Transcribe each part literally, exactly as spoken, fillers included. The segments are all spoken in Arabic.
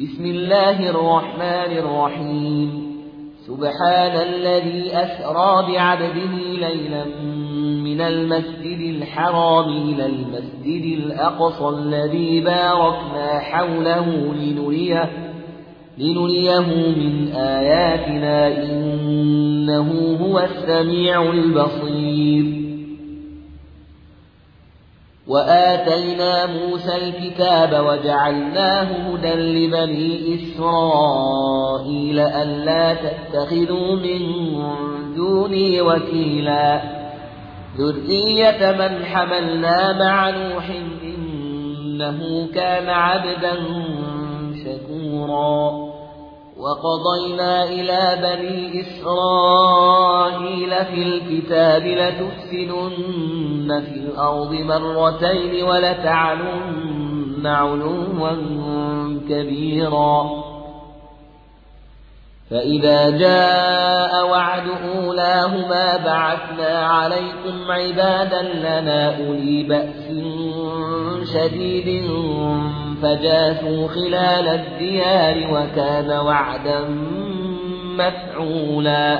بسم الله الرحمن الرحيم سبحان الذي أسرى بعبده ليلا من المسجد الحرام إلى المسجد الأقصى الذي باركنا حوله لنريه, لنريه من آياتنا إنه هو السميع البصير. وآتينا موسى الكتاب وجعلناه هدى لبني إسرائيل ألا تتخذوا من دوني وكيلا ذرية من حملنا مع نوح إنه كان عبدا شكورا. وقضينا إلى بني إسرائيل في الكتاب لتفسدن في الأرض مرتين ولتعلن علوا كبيرا. فإذا جاء وعد أولاهما بعثنا عليكم عبادا لنا أولي بأس شديد فجاسوا خلال الديار وكان وعدا مفعولا.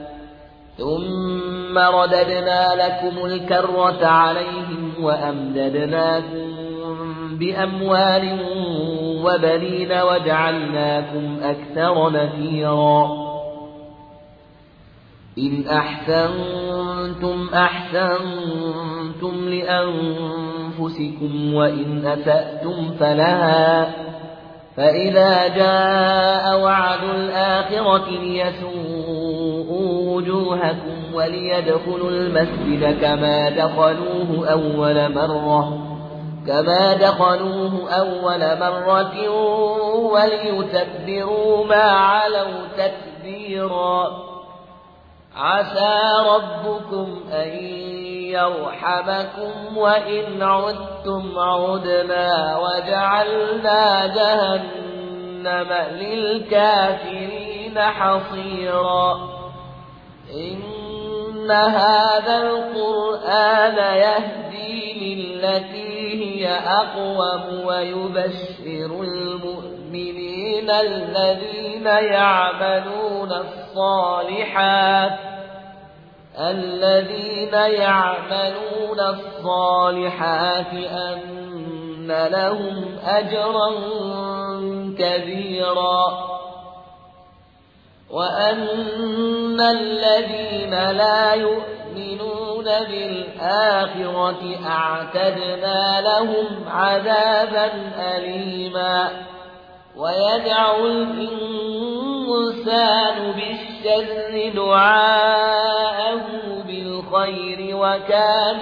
ثم رددنا لكم الكرة عليهم وأمددناكم بأموال وبنين وجعلناكم أكثر نفيرا. إن أحسنتم أحسنتم لأنفسكم وإن أسأتم فلها. فإذا جاء وعد الآخرة ليسوءوا وجوهكم وليدخلوا المسجد كما دخلوه أول مرة كما دخلوه أول مرة وليتبروا ما علوا تتبيرا. عسى ربكم أن يرحمكم وإن عدتم عدنا وجعلنا جهنم للكافرين حصيرا. إن هذا القرآن يهدي للتي هي أقوم ويبشر المؤمنين الذين يعملون الصالحات الذين يعملون الصالحات أن لهم أجرا كبيرا. وأن الذين لا يؤمنون بالآخرة أعتدنا لهم عذابا أليما. ويدعو الإنسان بالشر دعاءه بالخير وكان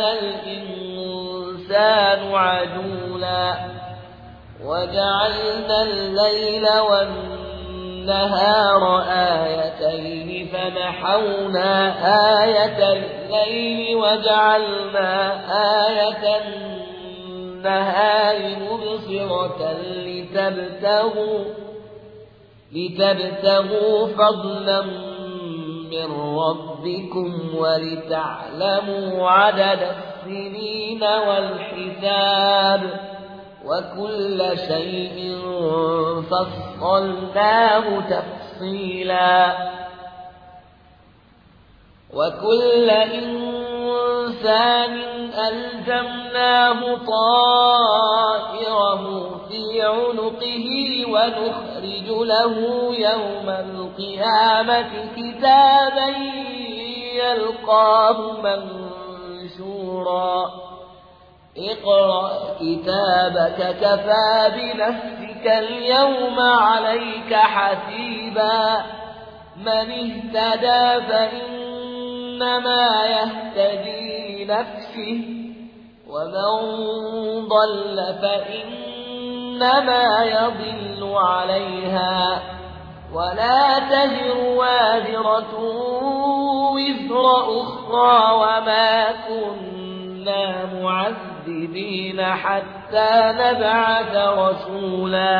الإنسان عجولا. وجعلنا الليل والنهار آيتين فمحونا آية الليل وجعلنا آية النهار مبصرة لتبتغوا لتبتغوا فضلا من ربكم ولتعلموا عدد السنين والحساب وكل شيء فصلناه تفصيلا. وكل إنسان ألزمناه طائره في عنقه ونخرج له يوم القيامة كتابا يلقاه منشورا. اقرأ كتابك كفى بنفسك اليوم عليك حسيبا. من اهتدى فإنما يهتدي لنفسه ومن ضل فإنما يضل عليها ولا تزر وازرة وزر أخرى وما كنا معذبين حتى نبعث رسولا.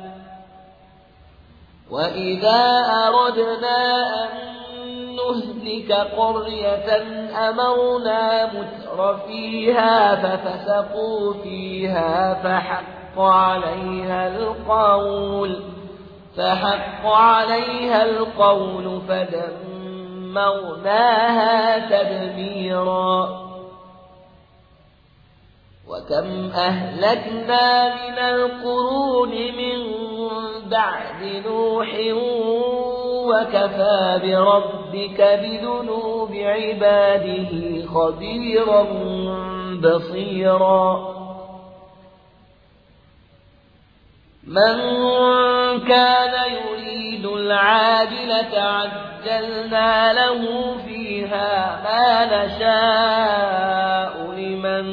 وإذا أردنا أن نهلك قرية أمرنا متر فيها ففسقوا فيها فحق عليها القول فحق عليها القول فدمرناها تدميرا وكم أهلكنا من القرون من بعد نوح وكفى بربك بذنوب عباده خبيرا بصيرا من كان يريد العاجلة عجلنا له فيها ما نشاء لمن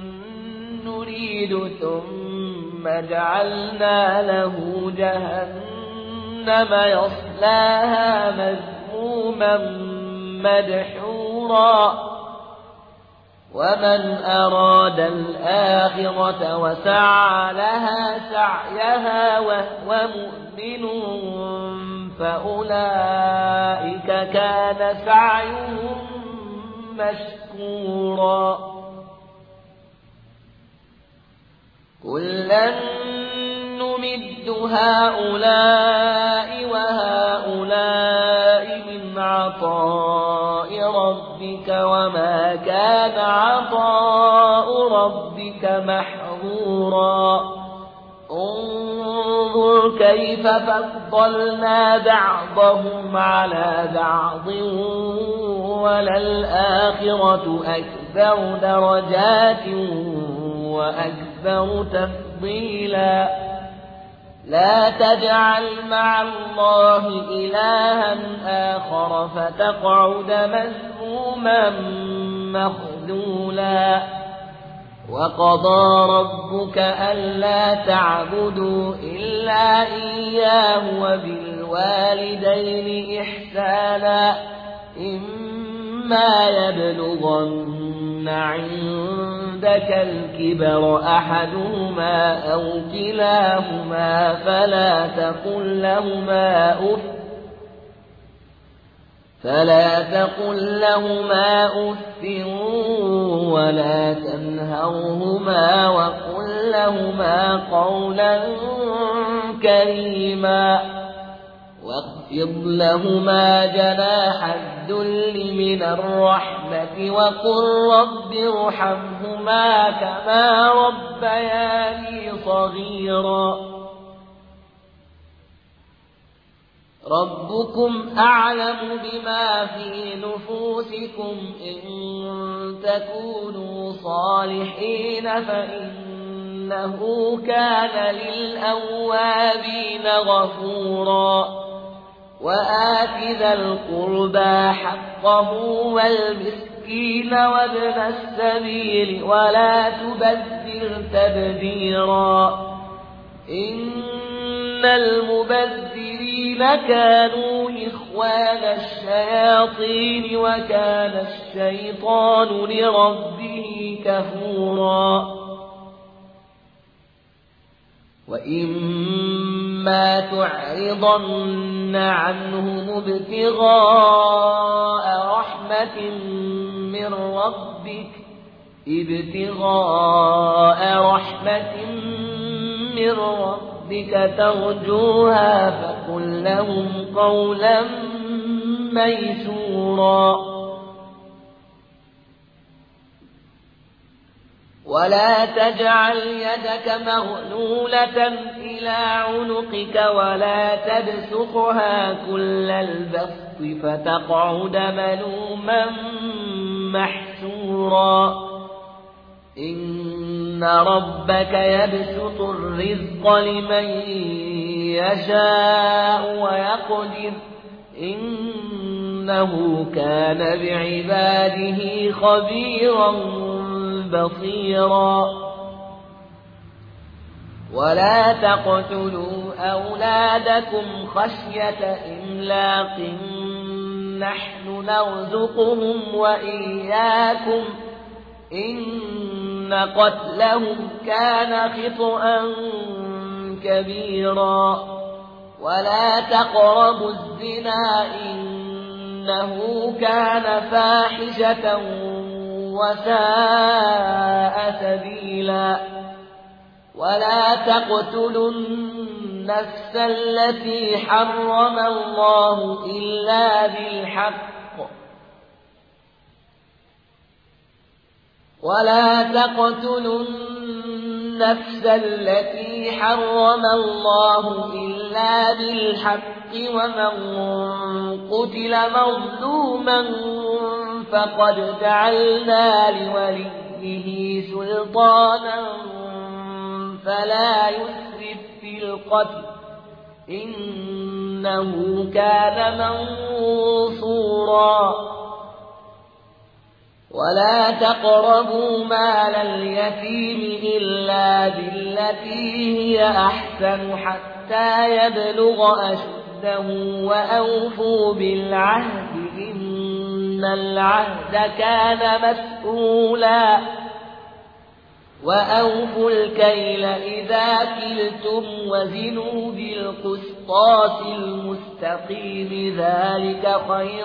نريد ثم جعلنا له جهنم يصلاها مذموما مدحورا ومن أراد الآخرة وسعى لها سعيها وهو مؤمن فأولئك كان سعيهم مشكورا كلا نمد هؤلاء وهؤلاء من عطاء ربك وما كان عطاء ربك محظورا انظر كيف فضلنا بعضهم على بعض وللآخرة أكبر درجات وأكبر تفضيلا لا تجعل مع الله إلها آخر فتقعد مذموما مخذولا وقضى ربك ألا تعبدوا إلا إياه وبالوالدين إحسانا إما يبلغن عندك الكبر أحدهما أو كلاهما فلا تقل لهما أف فلا تقل لهما أف ولا تنهرهما وقل لهما قولا كريما واخفض لهما جناح الذل من الرحمة وقل رب ارحمهما كما ربياني صغيرا ربكم أعلم بما في نفوسكم إن تكونوا صالحين فإنه كان للأوابين غفورا وآت ذا القربى حقه والمسكين وابن السبيل ولا تبذر تبذيرا إن المبذرين كانوا إخوان الشياطين وكان الشيطان لربه كفورا وإما تعرضن عنهم ابتغاء رحمة من ربك ابتغاء رحمة من ربك ترجوها فقل لهم قولا ميسورا ولا تجعل يدك مغلولة إلى عنقك ولا تبسطها كل البسط فتقعد ملوما محسورا إن ربك يبسط الرزق لمن يشاء ويقدر إنه كان بعباده خبيرا بصيرا ولا تقتلوا أولادكم خشية إملاق نحن نرزقهم وإياكم إن قتلهم كان خطأ كبيرا ولا تقربوا الزنا إنه كان فاحشة وساء سبيلا ولا تقتلوا النفس التي حرم الله إلا بالحق ولا تقتلوا النفس التي حرم الله إلا بالحق ومن قتل مظلوما فقد جعلنا لوليه سلطانا فلا يسرف في القتل إنه كان منصورا ولا تقربوا مال اليتيم إلا بالتي هي أحسن حتى يبلغ أشده وأوفوا بالعهد إن العهد كان مسؤولا وأوفوا الكيل إذا كلتم وزنوا بالقسطاس المستقيم ذلك خير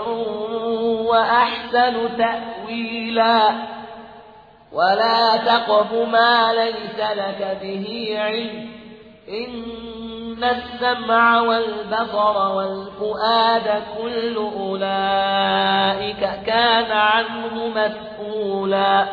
وأحسن تأويلا ولا تقف ما ليس لك به علم إن السمع والبصر والفؤاد كل أولئك كان عنه مسؤولا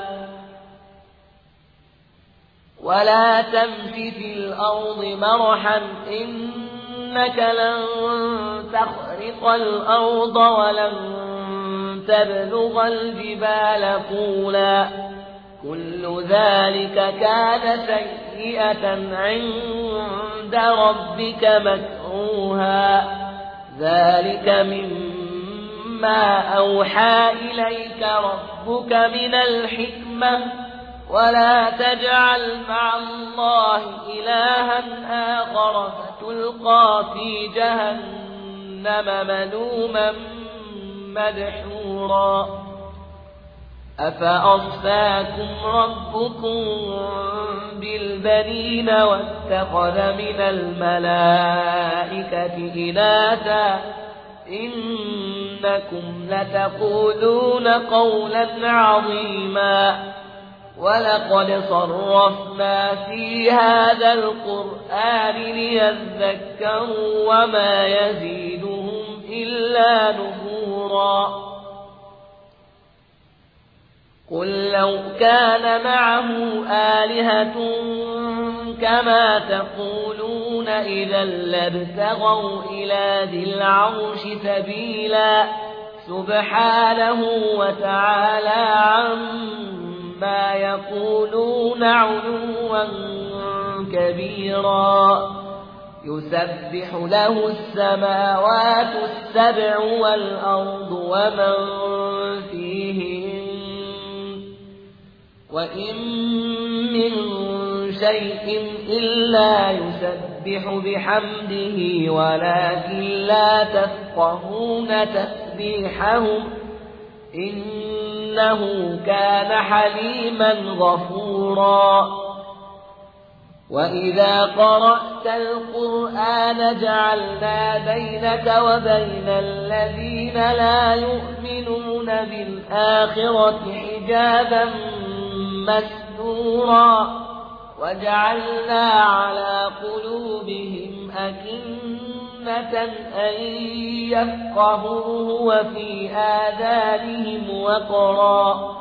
ولا تمش في الأرض مرحا إنك لن تخرق الأرض ولن تبلغ الجبال طولا كل ذلك كان سيئة عند ربك مكروها ذلك مما أوحى إليك ربك من الحكمة ولا تجعل مع الله إلها آخر فتلقى في جهنم ملوما مدحورا أفأصفاكم ربكم بالبنين واتخذ من الملائكة إناثا إنكم لتقولون قولا عظيما ولقد صرفنا في هذا القرآن ليذكروا وما يزيدهم إلا نفورا قل لو كان معه آلهة كما تقولون إذا لابتغوا إلى ذي العرش سبيلا سبحانه وتعالى عما يقولون علوا كبيرا يسبح له السماوات السبع والأرض ومن فيهن وإن من شيء إلا يسبح بحمده ولكن لا تفقهون تسبيحهم إنه كان حليما غفورا وإذا قرأت القرآن جعلنا بينك وبين الذين لا يؤمنون بالآخرة حجابا مستورا وجعلنا على قلوبهم أكنة أن يفقهوه وفي آذانهم وقرا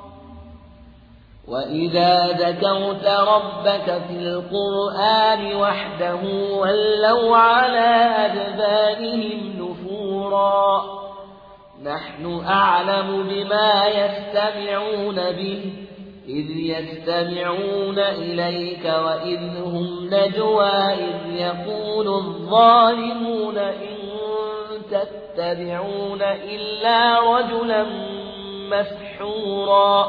وإذا ذكرت ربك في القرآن وحده ولوا على أدبارهم نفورا نحن أعلم بما يستمعون به إذ يستمعون إليك وإذ هم نجوى إذ يقول الظالمون إن تتبعون إلا رجلا مسحورا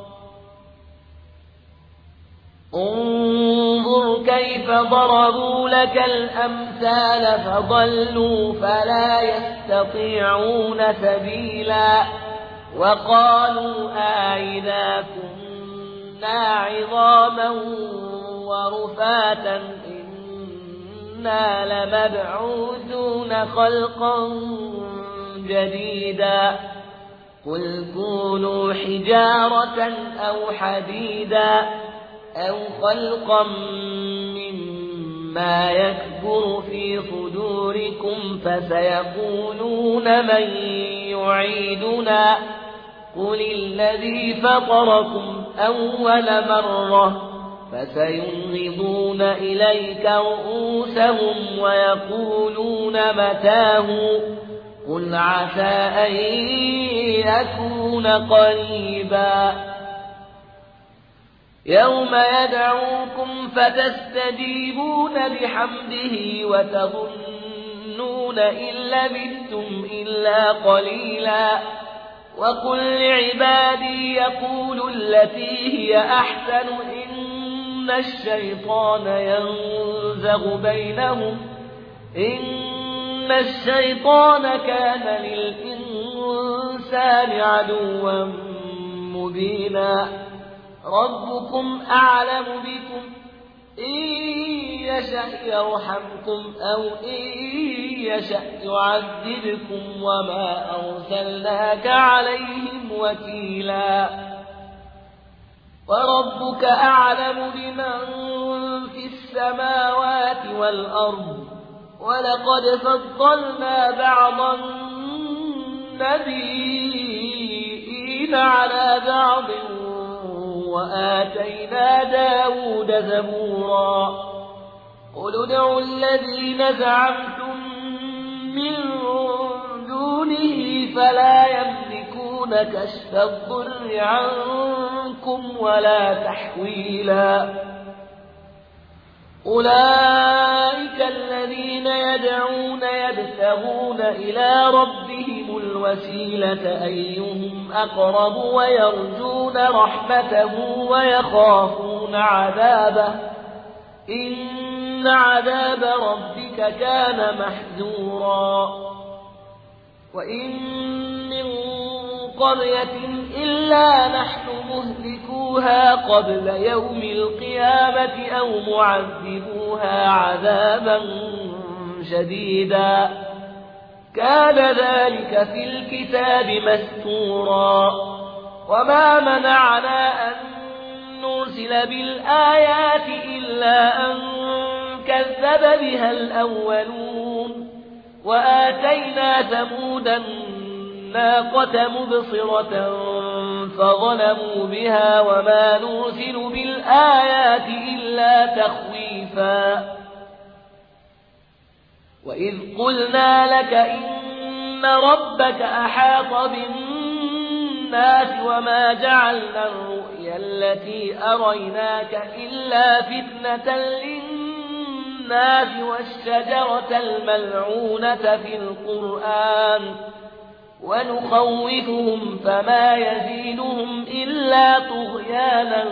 انظر كيف ضربوا لك الأمثال فضلوا فلا يستطيعون سبيلا وقالوا أئذا كنا عظاما ورفاتا إنا لمبعوثون خلقا جديدا قل كونوا حجارة أو حديدا أو خلقا مما ما يكبر في صدوركم فسيقولون من يعيدنا قل الذي فطركم أول مرة فسينغضون إليك رؤوسهم ويقولون متاه قل عسى أن يكون قريبا يوم يدعوكم فتستجيبون بحمده وتظنون إن لبثتم إلا قليلا وقل لعبادي يقولوا التي هي أحسن إن الشيطان ينزغ بينهم إن الشيطان كان للإنسان عدوا مبينا ربكم أعلم بكم إن يشأ يرحمكم أو إن يشأ يعذبكم وما أرسلناك عليهم وكيلا وربك أعلم بمن في السماوات والأرض ولقد فضلنا بعض النبيين على بعض وآتينا داود زبورا قل ادعوا الذين زعمتم من دونه فلا يملكون كشف الضر عنكم ولا تحويلا أولئك الذين يدعون يبتغون إلى ربهم الوسيلة أيهم أقرب ويرجون رحمته ويخافون عذابه إن عذاب ربك كان محذورا وإن من قرية إلا نحن مهلكوها قبل يوم القيامة أو معذبوها عذابا شديدا كان ذلك في الكتاب مستورا وما منعنا أن نرسل بالآيات إلا أن كذب بها الأولون وآتينا ثمود الناقة مبصرة فظلموا بها وما نرسل بالآيات إلا تخويفا وإذ قلنا لك إن ربك أحاط بالناس وما جعلنا الرؤيا التي أريناك إلا فتنة للناس والشجرة الملعونة في القرآن ونخوفهم فما يزيدهم إلا طغيانا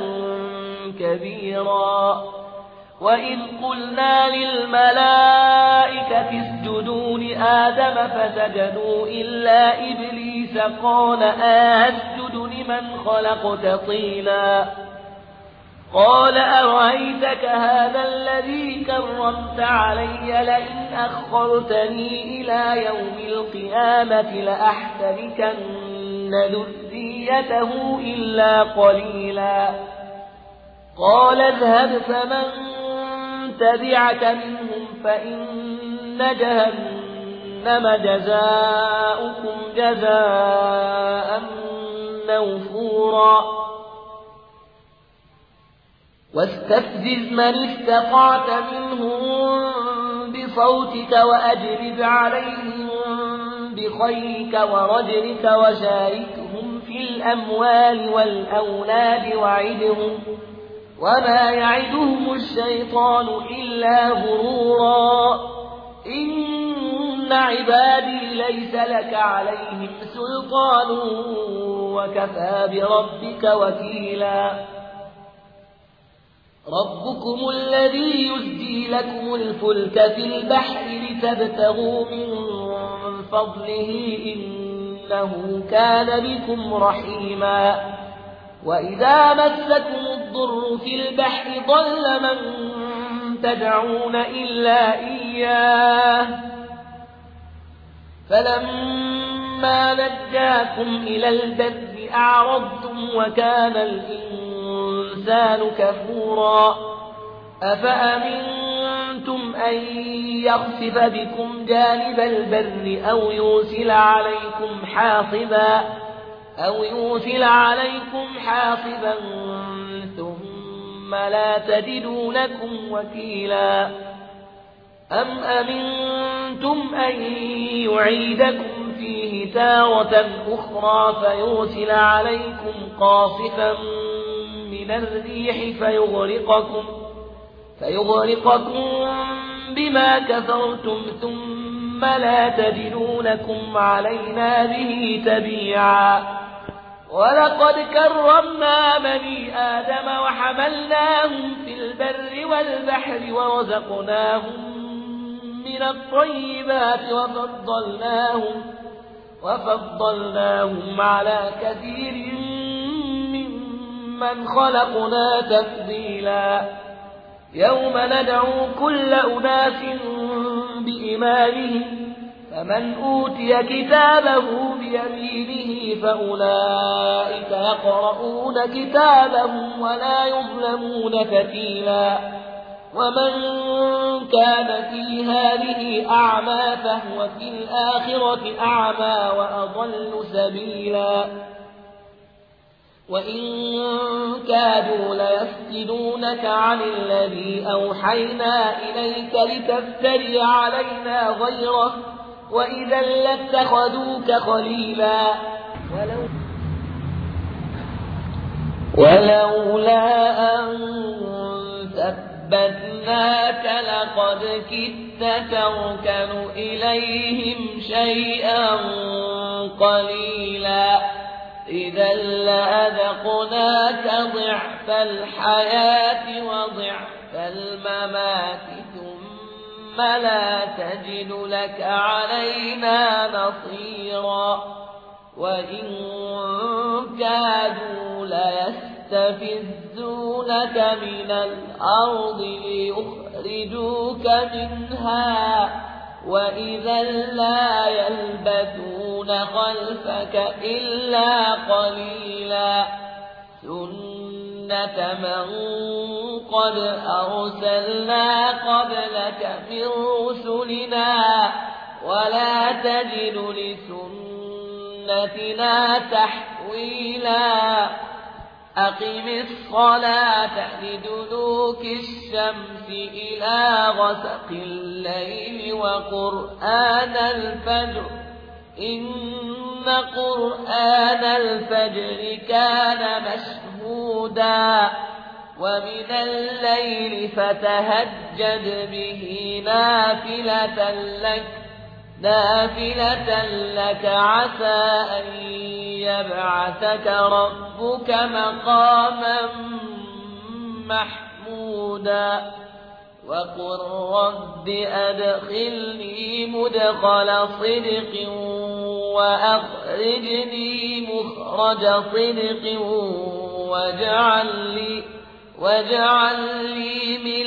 كبيرا وإذ قلنا للملائكة اسجدوا لآدم فسجدوا إلا إبليس قال أسجد لمن خلقت طينا قال أرأيتك هذا الذي كرمت علي لئن أخرتني إلى يوم القيامة لأحتركن ذريته إلا قليلا قال اذهب فمن تبعك منهم فإن جهنم جزاؤكم جزاء موفورا واستفزز من استطعت منهم بصوتك وأجلب عليهم بخيرك ورجلك وشاركهم في الأموال والأولاد وعدهم وما يعدهم الشيطان إلا غرورا إن عبادي ليس لك عليهم سلطان وكفى بربك وكيلا ربكم الذي يزجي لكم الفلك في البحر لتبتغوا من فضله إنه كان بكم رحيما وإذا مسكم الضر في البحر ضل من تدعون إلا إياه فلما نجاكم إلى البر أعرضتم وكان الإنسان كفورا أفأمنتم أمنتم أن يخسف بكم جانب البر أو يرسل عليكم حاصبا أو يرسل عليكم حاصبا ثم لا تجدوا لكم وكيلا أم أمنتم أن يعيدكم فيه تارة أخرى فيرسل عليكم قاصفا من الريح فيغرقكم فيغرقكم بما كفرتم ثم لا تجدوا لكم علينا به تبيعا ولقد كرمنا بني آدم وحملناهم في البر والبحر ورزقناهم من الطيبات وفضلناهم وفضلناهم على كثير ممن خلقنا تفضيلا يوم ندعو كل أناس بإمامهم فمن أوتي كتابه بيمينه فأولئك يقرؤون كتابهم ولا يظلمون فتيلا ومن كان في هذه أعمى فهو في الآخرة أعمى وأضل سبيلا وإن كادوا ليفتنونك عن الذي أوحينا إليك لتفتري علينا غيره وإذا لاتخذوك خليلا ولو ولولا أن ثبتناك لقد كدت تركن إليهم شيئا قليلا إذا لأذقناك ضعف الحياة وضعف الممات ثم لا تجد لك علينا نصيرا وإن كادوا ليستفزونك من الأرض ليخرجوك منها وإذا لا يلبثون خلفك إلا قليلا سنة من قد أرسلنا قبلك من رسلنا ولا تجد لسنتنا تحويلا أقم الصلاة لدلوك الشمس إلى غسق الليل وقرآن الفجر إن قرآن الفجر كان مشهودا ومن الليل فتهجد به نافلة لك نافلة لك عسى أن يبعثك ربك مقاما محمودا وقل رب أدخلني مدخل صدق وأخرجني مخرج صدق واجعل لي, واجعل لي من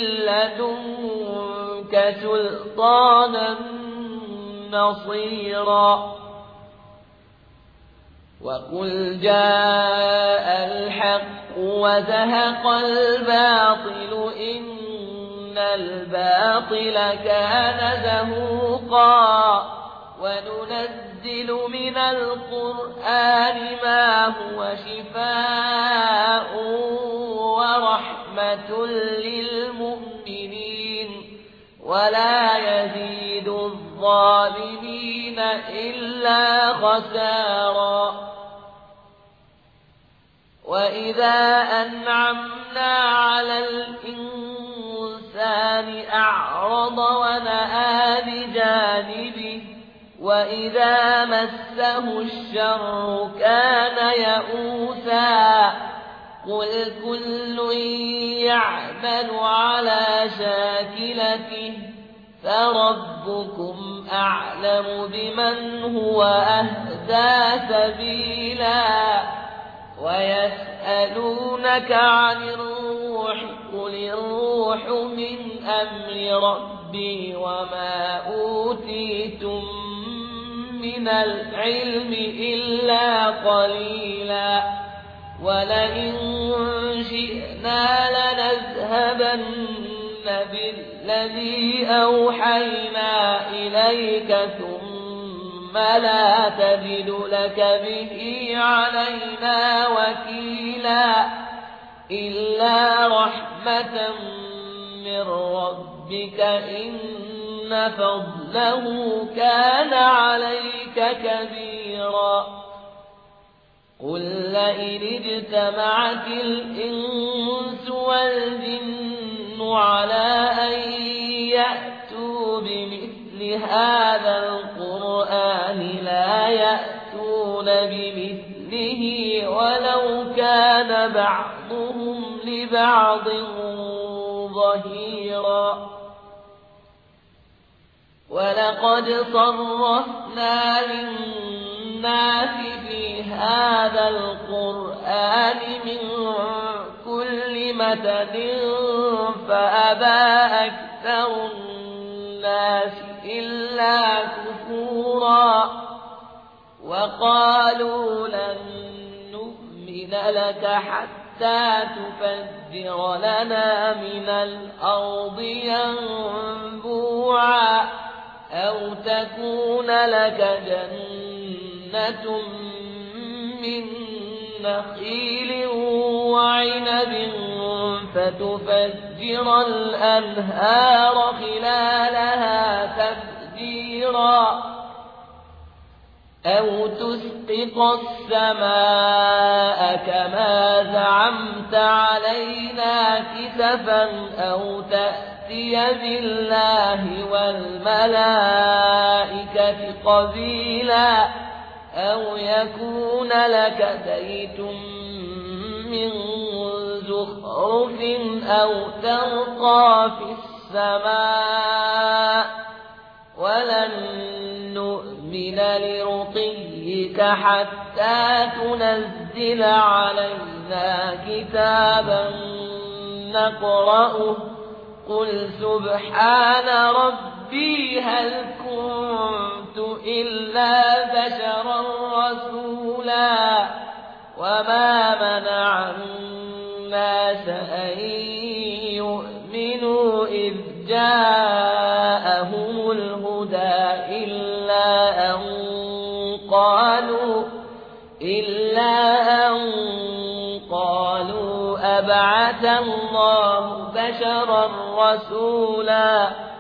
لدنك سلطانا نصيرا وقل جاء الحق وزهق الباطل إن الباطل كان زهوقا وننزل من القرآن ما هو شفاء ورحمة للمؤمنين ولا يزيد الظالمين إلا خسارا وإذا أنعمنا على الإنسان أعرض ونأى بجانبه وإذا مسه الشر كان يئوسا قل كل يعمل على شاكلته فربكم أعلم بمن هو أهدى سبيلا ويسألونك عن الروح قل الروح من أمر ربي وما أوتيتم من العلم إلا قليلا ولئن شئنا لنذهبن بالله الذي أوحينا إليك ثم لا تجد لك به علينا وكيلا إلا رحمة من ربك إن فضله كان عليك كبيرا قل لئن اجتمعت الإنس والجن على أن يأتوا بمثل هذا القرآن لا يأتون بمثله ولو كان بعضهم لبعض ظهيرا ولقد صرفنا للناس في هذا القرآن من كل مثل فأبى أكثر الناس إلا كفورا وقالوا لن نؤمن لك حتى تفجر لنا من الأرض ينبوعا أو تكون لك جنة من نخيل وعنب فتفجر الأنهار خلالها تفجيرا أو تسقط السماء كما زعمت علينا كسفا أو تأتي بالله والملائكة قبيلا أو يكون لك بيت من زخرف أو ترقى في السماء ولن نؤمن لرقيك حتى تنزل علينا كتابا نقرأه قل سبحان ربي هل كنت إلا بشرا رسولا وما منع الناس أن يؤمنوا إذ جاءهم الهدى إلا أن قالوا إلا أن قالوا أبعث الله بشرا رسولا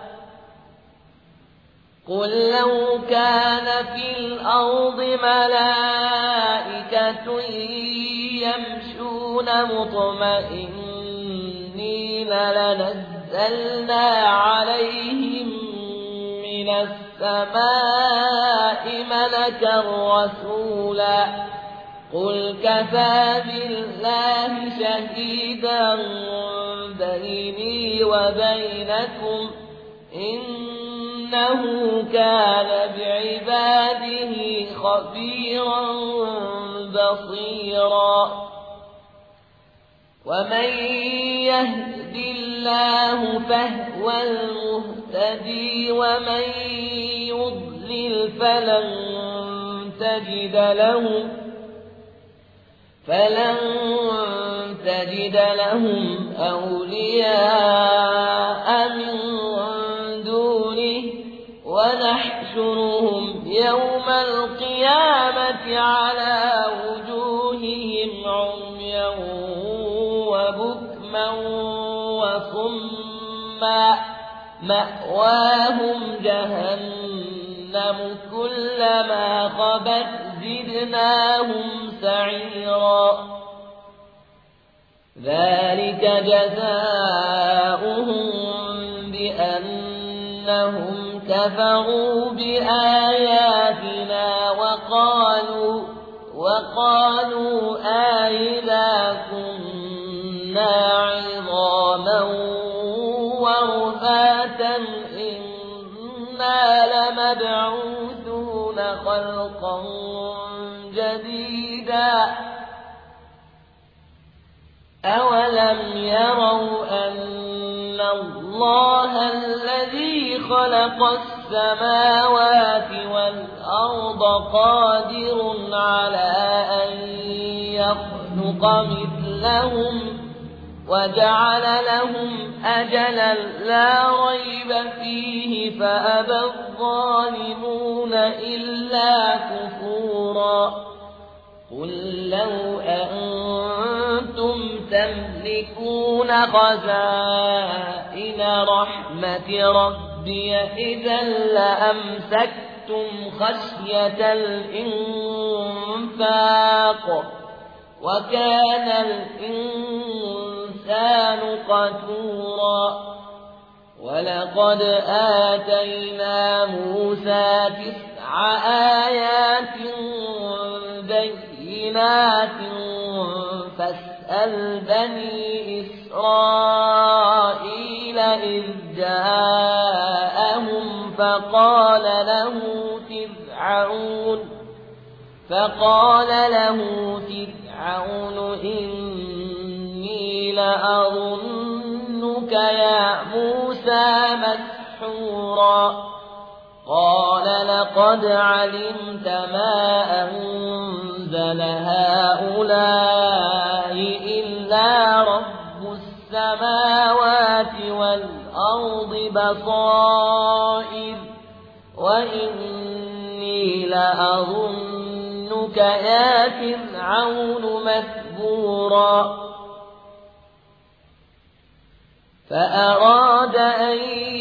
قل لو كان في الأرض ملائكة يمشون مطمئنين لنزلنا عليهم من السماء ملكا رسولا قل كفى بالله شهيدا بيني وبينكم إنه كان بعباده خبيرا بصيرا ومن يهد الله فهو المهتدي ومن يضلل فلن تجد له فلن تجد لهم أولياء من دونه ونحشرهم يوم القيامة على وجوههم عميا وبكما وصما مأواهم جهنم كلما خبت زدناهم سعيرا ذلك جزاؤهم بأنهم كفروا بآياتنا وقالوا وقالوا أئذا كنا عظاما ورفاتا إنا لمبعوثون خلقا جديدا أولم يروا أن الله الذي خلق السماوات والأرض قادر على أن يخلق مثلهم وجعل لهم أجلا لا ريب فيه فأبى الظالمون إلا كفورا قل لو أنتم تملكون خزائن رحمة ربي إذا لأمسكتم خشية الإنفاق وكان الإنسان قتورا ولقد آتينا موسى تسع آيات بينات فاسأل بني إسرائيل إذ جاءهم فقال له فرعون فقال له فرعون إني لأظنك يا موسى مسحورا قال لقد علمت ما أنزل هؤلاء إلا رب السماوات والأرض بصائر وإني لأظنك يا فرعون مثبورا فأراد أن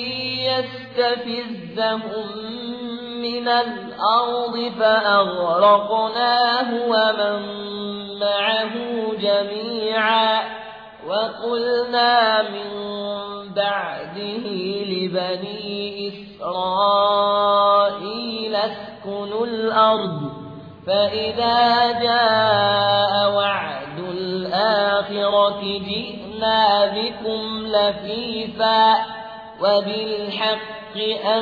يستفزهم من الأرض فأغرقناه ومن معه جميعا وقلنا من بعده لبني إسرائيل اسكنوا الأرض فإذا جاء وعد الآخرة جئنا بكم لفيفا وبالحق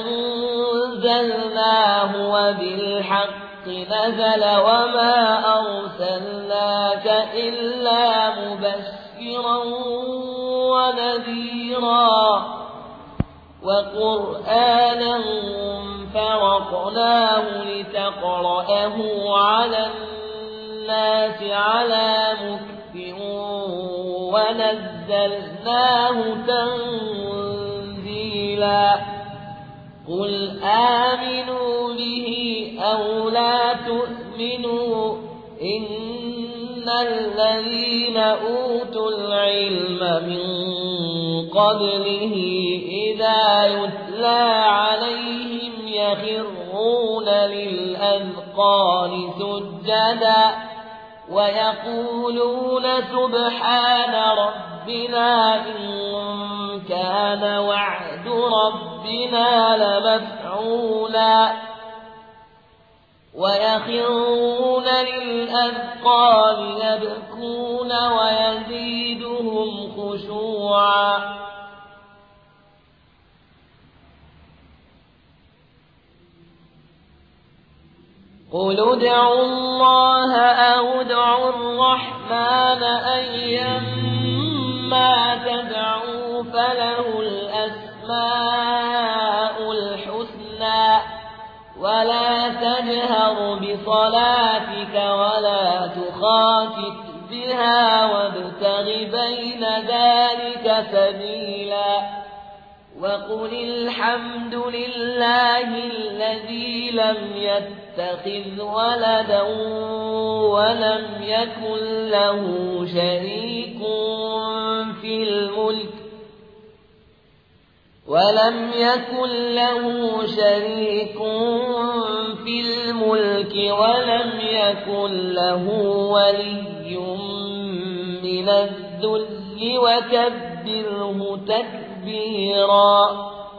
أنزلناه وبالحق نزل وما أرسلناك إلا مبشرا ونذيرا وقرآنا فرقناه لتقرأه على الناس على مكث ونزلناه تنزيلا قل آمنوا به أو لا تؤمنوا إن الذين أوتوا العلم من قبله إذا يتلى عليهم يخرون للأذقان سجدا ويقولون سبحان ربنا إن كان وعد ربنا لمفعولا ويخرون للأذقان يبكون ويزيدهم خشوعا قل ادعوا الله أو ادعوا الرحمن أيما تدعوا فله الأسماء الحسنى ولا تجهر بصلاتك ولا تخافت بها وابتغ بين ذلك سبيلا وقل الحمد لله الذي لم يتخذ ولدا ولم يكن له شريك في الملك ولم يكن له شريك في الملك ولم يكن له ولي من الذل وكبره تكبيرا